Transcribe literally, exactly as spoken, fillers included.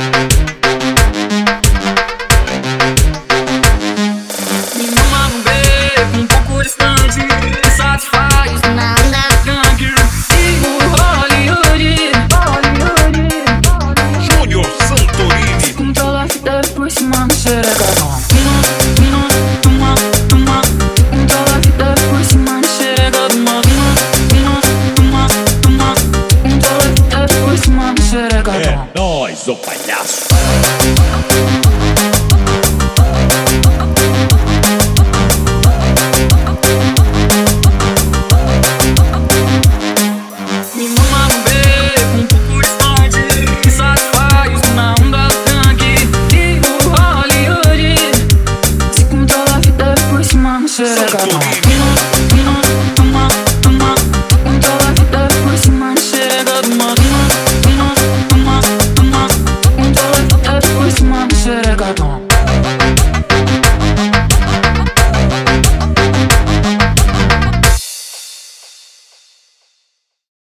É nóis, ô palhaço. Me mama no beco, um pouco distante, que satisfaz na onda do tanque. E o Hollywood se controla a vida por cima no xerecatão. Toma, toma, controla a vida por cima no xerecatão. Toma, toma, toma, controla a vida por cima no xerecatão.